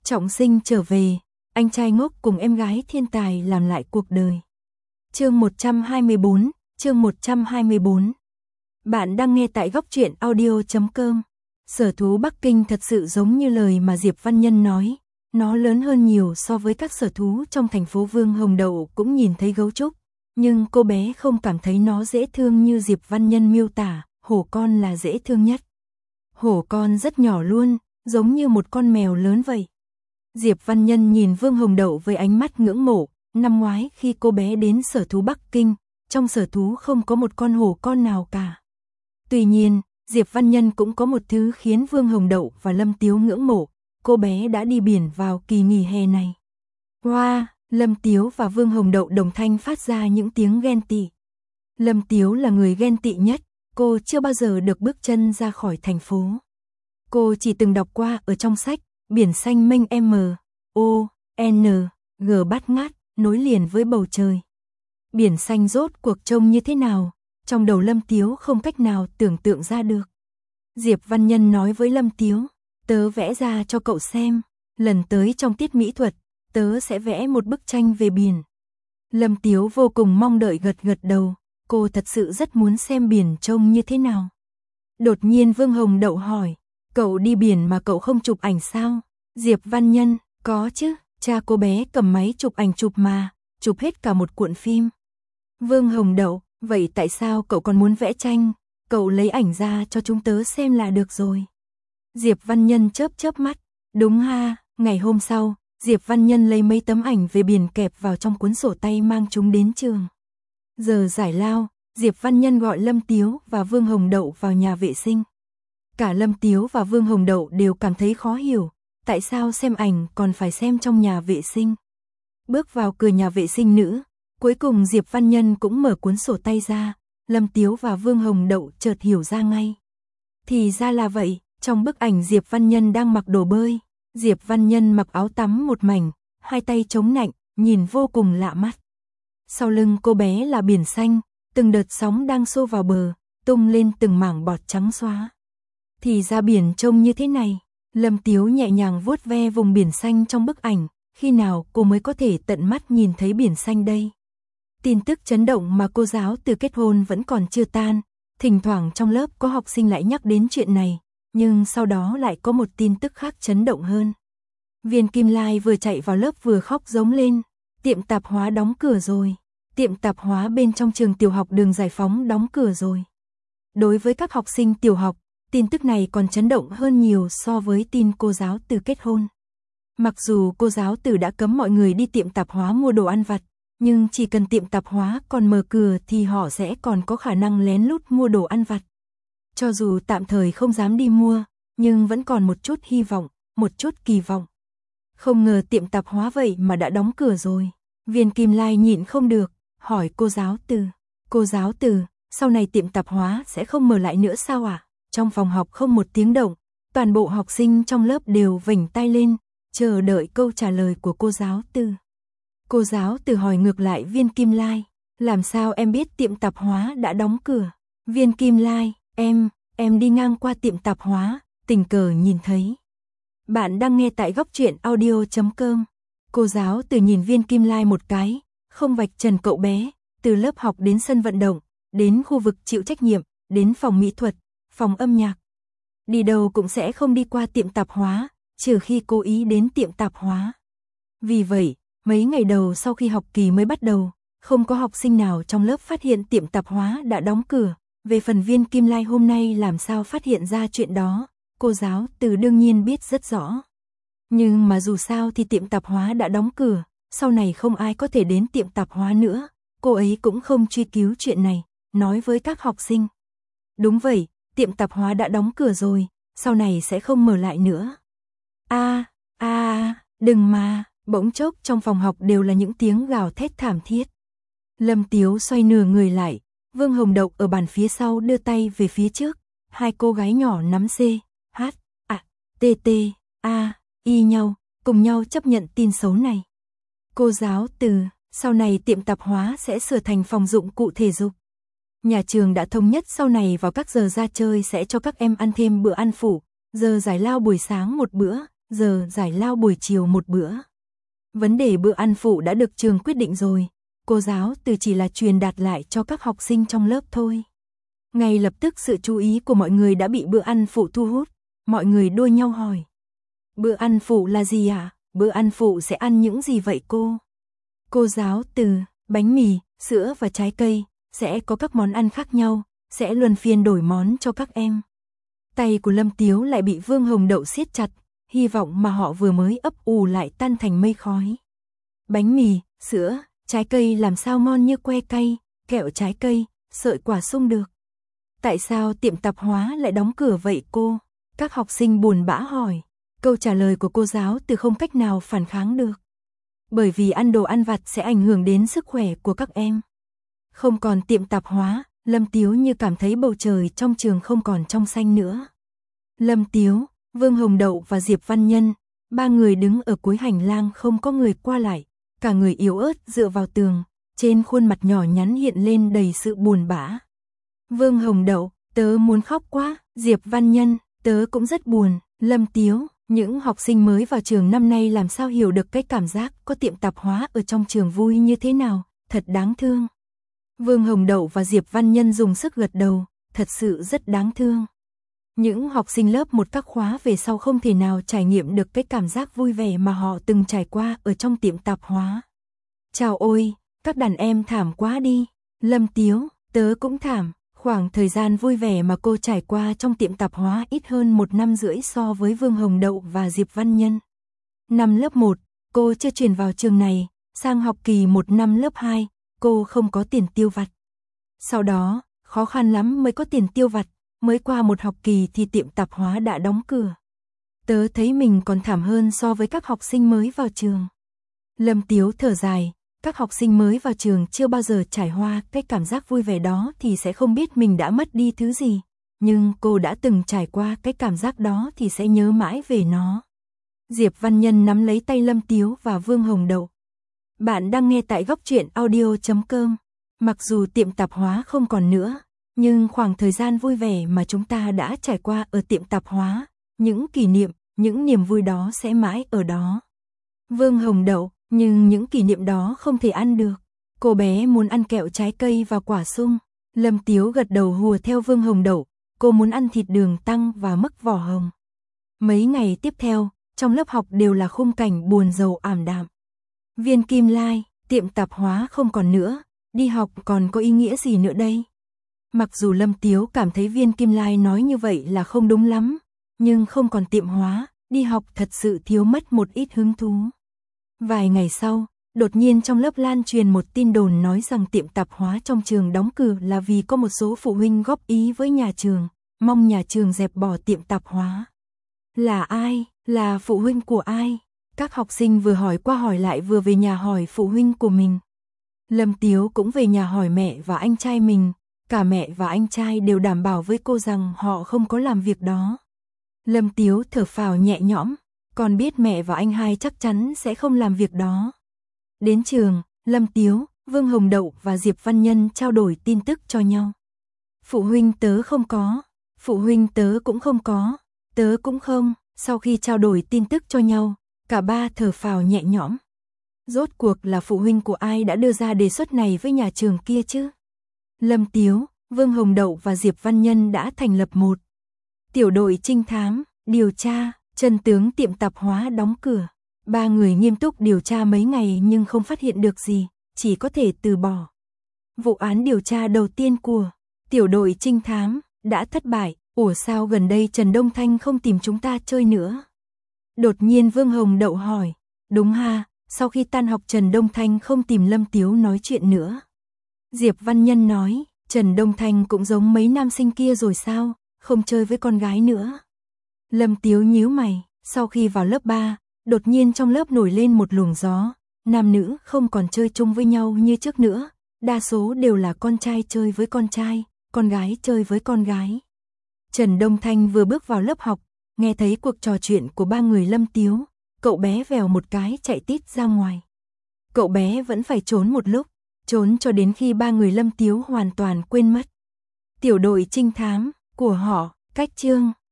Trọng sinh trở về, anh trai ngốc cùng em gái thiên tài làm lại cuộc đời. Chương 124, chương 124. Bạn đang nghe tại góc truyện audio.com. Sở thú Bắc Kinh thật sự giống như lời mà Diệp Văn Nhân nói, nó lớn hơn nhiều so với các sở thú trong thành phố. Vương Hồng Đậu cũng nhìn thấy gấu trúc, nhưng cô bé không cảm thấy nó dễ thương như Diệp Văn Nhân miêu tả, hổ con là dễ thương nhất. Hổ con rất nhỏ luôn, giống như một con mèo lớn vậy. Diệp Văn Nhân nhìn Vương Hồng Đậu với ánh mắt ngưỡng mộ. Năm ngoái khi cô bé đến sở thú Bắc Kinh, trong sở thú không có một con hổ con nào cả. Tuy nhiên, Diệp Văn Nhân cũng có một thứ khiến Vương Hồng Đậu và Lâm Tiếu ngưỡng mộ, cô bé đã đi biển vào kỳ nghỉ hè này. Wow, Lâm Tiếu và Vương Hồng Đậu đồng thanh phát ra những tiếng ghen tị. Lâm Tiếu là người ghen tị nhất, cô chưa bao giờ được bước chân ra khỏi thành phố. Cô chỉ từng đọc qua ở trong sách, biển xanh mênh M.O.N.G bát ngát, nối liền với bầu trời. Biển xanh rốt cuộc trông như thế nào, trong đầu Lâm Tiếu không cách nào tưởng tượng ra được. Diệp Văn Nhân nói với Lâm Tiếu, tớ vẽ ra cho cậu xem, lần tới trong tiết mỹ thuật, tớ sẽ vẽ một bức tranh về biển. Lâm Tiếu vô cùng mong đợi gật gật đầu, cô thật sự rất muốn xem biển trông như thế nào. Đột nhiên Vương Hồng Đậu hỏi, cậu đi biển mà cậu không chụp ảnh sao? Diệp Văn Nhân, có chứ, cha cô bé cầm máy chụp ảnh chụp mà, chụp hết cả một cuộn phim. Vương Hồng Đậu, vậy tại sao cậu còn muốn vẽ tranh? Cậu lấy ảnh ra cho chúng tớ xem là được rồi. Diệp Văn Nhân chớp chớp mắt, đúng ha. Ngày hôm sau, Diệp Văn Nhân lấy mấy tấm ảnh về biển kẹp vào trong cuốn sổ tay mang chúng đến trường. Giờ giải lao, Diệp Văn Nhân gọi Lâm Tiếu và Vương Hồng Đậu vào nhà vệ sinh. Cả Lâm Tiếu và Vương Hồng Đậu đều cảm thấy khó hiểu, tại sao xem ảnh còn phải xem trong nhà vệ sinh. Bước vào cửa nhà vệ sinh nữ, cuối cùng Diệp Văn Nhân cũng mở cuốn sổ tay ra, Lâm Tiếu và Vương Hồng Đậu chợt hiểu ra ngay. Thì ra là vậy, trong bức ảnh Diệp Văn Nhân đang mặc đồ bơi, Diệp Văn Nhân mặc áo tắm một mảnh, hai tay chống nạnh, nhìn vô cùng lạ mắt. Sau lưng cô bé là biển xanh, từng đợt sóng đang xô vào bờ, tung lên từng mảng bọt trắng xóa. Thì ra biển trông như thế này. Lâm Tiếu nhẹ nhàng vuốt ve vùng biển xanh trong bức ảnh, khi nào cô mới có thể tận mắt nhìn thấy biển xanh đây? Tin tức chấn động mà cô giáo từ kết hôn vẫn còn chưa tan, thỉnh thoảng trong lớp có học sinh lại nhắc đến chuyện này, nhưng sau đó lại có một tin tức khác chấn động hơn. Viên Kim Lai vừa chạy vào lớp vừa khóc giống lên, tiệm tạp hóa đóng cửa rồi, tiệm tạp hóa bên trong trường tiểu học Đường Giải Phóng đóng cửa rồi. Đối với các học sinh tiểu học, tin tức này còn chấn động hơn nhiều so với tin cô giáo từ kết hôn. Mặc dù cô giáo từ đã cấm mọi người đi tiệm tạp hóa mua đồ ăn vặt, nhưng chỉ cần tiệm tạp hóa còn mở cửa thì họ sẽ còn có khả năng lén lút mua đồ ăn vặt. Cho dù tạm thời không dám đi mua, nhưng vẫn còn một chút hy vọng, một chút kỳ vọng. Không ngờ tiệm tạp hóa vậy mà đã đóng cửa rồi. Viên Kim Lai nhịn không được, hỏi cô giáo từ. Cô giáo từ, sau này tiệm tạp hóa sẽ không mở lại nữa sao ạ? Trong phòng học không một tiếng động, toàn bộ học sinh trong lớp đều vểnh tai lên, chờ đợi câu trả lời của cô giáo từ. Cô giáo từ hỏi ngược lại Viên Kim Lai, làm sao em biết tiệm tạp hóa đã đóng cửa? Viên Kim Lai, em đi ngang qua tiệm tạp hóa, tình cờ nhìn thấy. Bạn đang nghe tại góc truyện audio.com. Cô giáo từ nhìn Viên Kim Lai một cái, không vạch trần cậu bé, từ lớp học đến sân vận động, đến khu vực chịu trách nhiệm, đến phòng mỹ thuật, phòng âm nhạc. Đi đâu cũng sẽ không đi qua tiệm tạp hóa, trừ khi cố ý đến tiệm tạp hóa. Vì vậy, mấy ngày đầu sau khi học kỳ mới bắt đầu, không có học sinh nào trong lớp phát hiện tiệm tạp hóa đã đóng cửa. Về phần Viên Kim Lai hôm nay làm sao phát hiện ra chuyện đó, cô giáo từ đương nhiên biết rất rõ. Nhưng mà dù sao thì tiệm tạp hóa đã đóng cửa, sau này không ai có thể đến tiệm tạp hóa nữa, cô ấy cũng không truy cứu chuyện này, nói với các học sinh. Đúng vậy, tiệm tạp hóa đã đóng cửa rồi, sau này sẽ không mở lại nữa. Đừng mà, bỗng chốc trong phòng học đều là những tiếng gào thét thảm thiết. Lâm Tiếu xoay nửa người lại, Vương Hồng Đậu ở bàn phía sau đưa tay về phía trước, hai cô gái nhỏ nắm C, H, A, T, T, A, Y nhau, cùng nhau chấp nhận tin xấu này. Cô giáo từ, sau này tiệm tạp hóa sẽ sửa thành phòng dụng cụ thể dục. Nhà trường đã thống nhất sau này vào các giờ ra chơi sẽ cho các em ăn thêm bữa ăn phủ, giờ giải lao buổi sáng một bữa, giờ giải lao buổi chiều một bữa. Vấn đề bữa ăn phụ đã được trường quyết định rồi, cô giáo từ chỉ là truyền đạt lại cho các học sinh trong lớp thôi. Ngay lập tức sự chú ý của mọi người đã bị bữa ăn phụ thu hút, mọi người đua nhau hỏi. Bữa ăn phụ là gì ạ? Bữa ăn phụ sẽ ăn những gì vậy cô? Cô giáo từ, bánh mì, sữa và trái cây, sẽ có các món ăn khác nhau, sẽ luân phiên đổi món cho các em. Tay của Lâm Tiếu lại bị Vương Hồng Đậu siết chặt, hy vọng mà họ vừa mới ấp ủ lại tan thành mây khói. Bánh mì, sữa, trái cây làm sao ngon như que cay, kẹo trái cây, sợi quả sung được. Tại sao tiệm tạp hóa lại đóng cửa vậy cô? Các học sinh buồn bã hỏi. Câu trả lời của cô giáo từ không cách nào phản kháng được. Bởi vì ăn đồ ăn vặt sẽ ảnh hưởng đến sức khỏe của các em. Không còn tiệm tạp hóa, Lâm Tiếu như cảm thấy bầu trời trong trường không còn trong xanh nữa. Lâm Tiếu, Vương Hồng Đậu và Diệp Văn Nhân, ba người đứng ở cuối hành lang không có người qua lại, cả người yếu ớt dựa vào tường, trên khuôn mặt nhỏ nhắn hiện lên đầy sự buồn bã. Vương Hồng Đậu, tớ muốn khóc quá. Diệp Văn Nhân, tớ cũng rất buồn. Lâm Tiếu, những học sinh mới vào trường năm nay làm sao hiểu được cái cảm giác có tiệm tạp hóa ở trong trường vui như thế nào, thật đáng thương. Vương Hồng Đậu và Diệp Văn Nhân dùng sức gật đầu, thật sự rất đáng thương. Những học sinh lớp một các khóa về sau không thể nào trải nghiệm được cái cảm giác vui vẻ mà họ từng trải qua ở trong tiệm tạp hóa. Chào ôi, các đàn em thảm quá đi. Lâm Tiếu, tớ cũng thảm. Khoảng thời gian vui vẻ mà cô trải qua trong tiệm tạp hóa ít hơn 1 năm rưỡi so với Vương Hồng Đậu và Diệp Văn Nhân. Năm lớp 1, cô chưa chuyển vào trường này, sang học kỳ 1 năm lớp 2, cô không có tiền tiêu vặt. Sau đó, khó khăn lắm mới có tiền tiêu vặt, mới qua một học kỳ thì tiệm tạp hóa đã đóng cửa. Tớ thấy mình còn thảm hơn so với các học sinh mới vào trường. Lâm Tiếu thở dài. Các học sinh mới vào trường chưa bao giờ trải qua cái cảm giác vui vẻ đó thì sẽ không biết mình đã mất đi thứ gì. Nhưng cô đã từng trải qua cái cảm giác đó thì sẽ nhớ mãi về nó. Diệp Văn Nhân nắm lấy tay Lâm Tiếu và Vương Hồng Đậu. Bạn đang nghe tại Góc Truyện Audio.com. Mặc dù tiệm tạp hóa không còn nữa, nhưng khoảng thời gian vui vẻ mà chúng ta đã trải qua ở tiệm tạp hóa, những kỷ niệm, những niềm vui đó sẽ mãi ở đó. Vương Hồng Đậu, nhưng những kỷ niệm đó không thể ăn được. Cô bé muốn ăn kẹo trái cây và quả sung. Lâm Tiếu gật đầu hùa theo Vương Hồng Đậu, cô muốn ăn thịt đường tăng và mứt vỏ hồng. Mấy ngày tiếp theo, trong lớp học đều là khung cảnh buồn rầu ảm đạm. Viên Kim Lai, tiệm tạp hóa không còn nữa, đi học còn có ý nghĩa gì nữa đây? Mặc dù Lâm Tiếu cảm thấy Viên Kim Lai nói như vậy là không đúng lắm, nhưng không còn tiệm hóa, đi học thật sự thiếu mất một ít hứng thú. Vài ngày sau, đột nhiên trong lớp lan truyền một tin đồn nói rằng tiệm tạp hóa trong trường đóng cửa là vì có một số phụ huynh góp ý với nhà trường, mong nhà trường dẹp bỏ tiệm tạp hóa. Là ai? Là phụ huynh của ai? Các học sinh vừa hỏi qua hỏi lại vừa về nhà hỏi phụ huynh của mình. Lâm Tiếu cũng về nhà hỏi mẹ và anh trai mình, cả mẹ và anh trai đều đảm bảo với cô rằng họ không có làm việc đó. Lâm Tiếu thở phào nhẹ nhõm. Còn biết mẹ và anh hai chắc chắn sẽ không làm việc đó. Đến trường, Lâm Tiếu, Vương Hồng Đậu và Diệp Văn Nhân trao đổi tin tức cho nhau. Phụ huynh tớ không có, phụ huynh tớ cũng không có, tớ cũng không. Sau khi trao đổi tin tức cho nhau, cả ba thở phào nhẹ nhõm. Rốt cuộc là phụ huynh của ai đã đưa ra đề xuất này với nhà trường kia chứ? Lâm Tiếu, Vương Hồng Đậu và Diệp Văn Nhân đã thành lập một tiểu đội trinh thám, điều tra chân tướng tiệm tạp hóa đóng cửa. Ba người nghiêm túc điều tra mấy ngày nhưng không phát hiện được gì, chỉ có thể từ bỏ. Vụ án điều tra đầu tiên của tiểu đội trinh thám đã thất bại. Ủa sao gần đây Trần Đông Thanh không tìm chúng ta chơi nữa? Đột nhiên Vương Hồng Đậu hỏi. Đúng ha, sau khi tan học Trần Đông Thanh không tìm Lâm Tiếu nói chuyện nữa. Diệp Văn Nhân nói, Trần Đông Thanh cũng giống mấy nam sinh kia rồi sao, không chơi với con gái nữa. Lâm Tiếu nhíu mày, sau khi vào lớp 3, đột nhiên trong lớp nổi lên một luồng gió, nam nữ không còn chơi chung với nhau như trước nữa, đa số đều là con trai chơi với con trai, con gái chơi với con gái. Trần Đông Thanh vừa bước vào lớp học, nghe thấy cuộc trò chuyện của ba người Lâm Tiếu, cậu bé vèo một cái chạy tít ra ngoài. Cậu bé vẫn phải trốn một lúc, trốn cho đến khi ba người Lâm Tiếu hoàn toàn quên mất. Tiểu đội trinh thám của họ, cách chương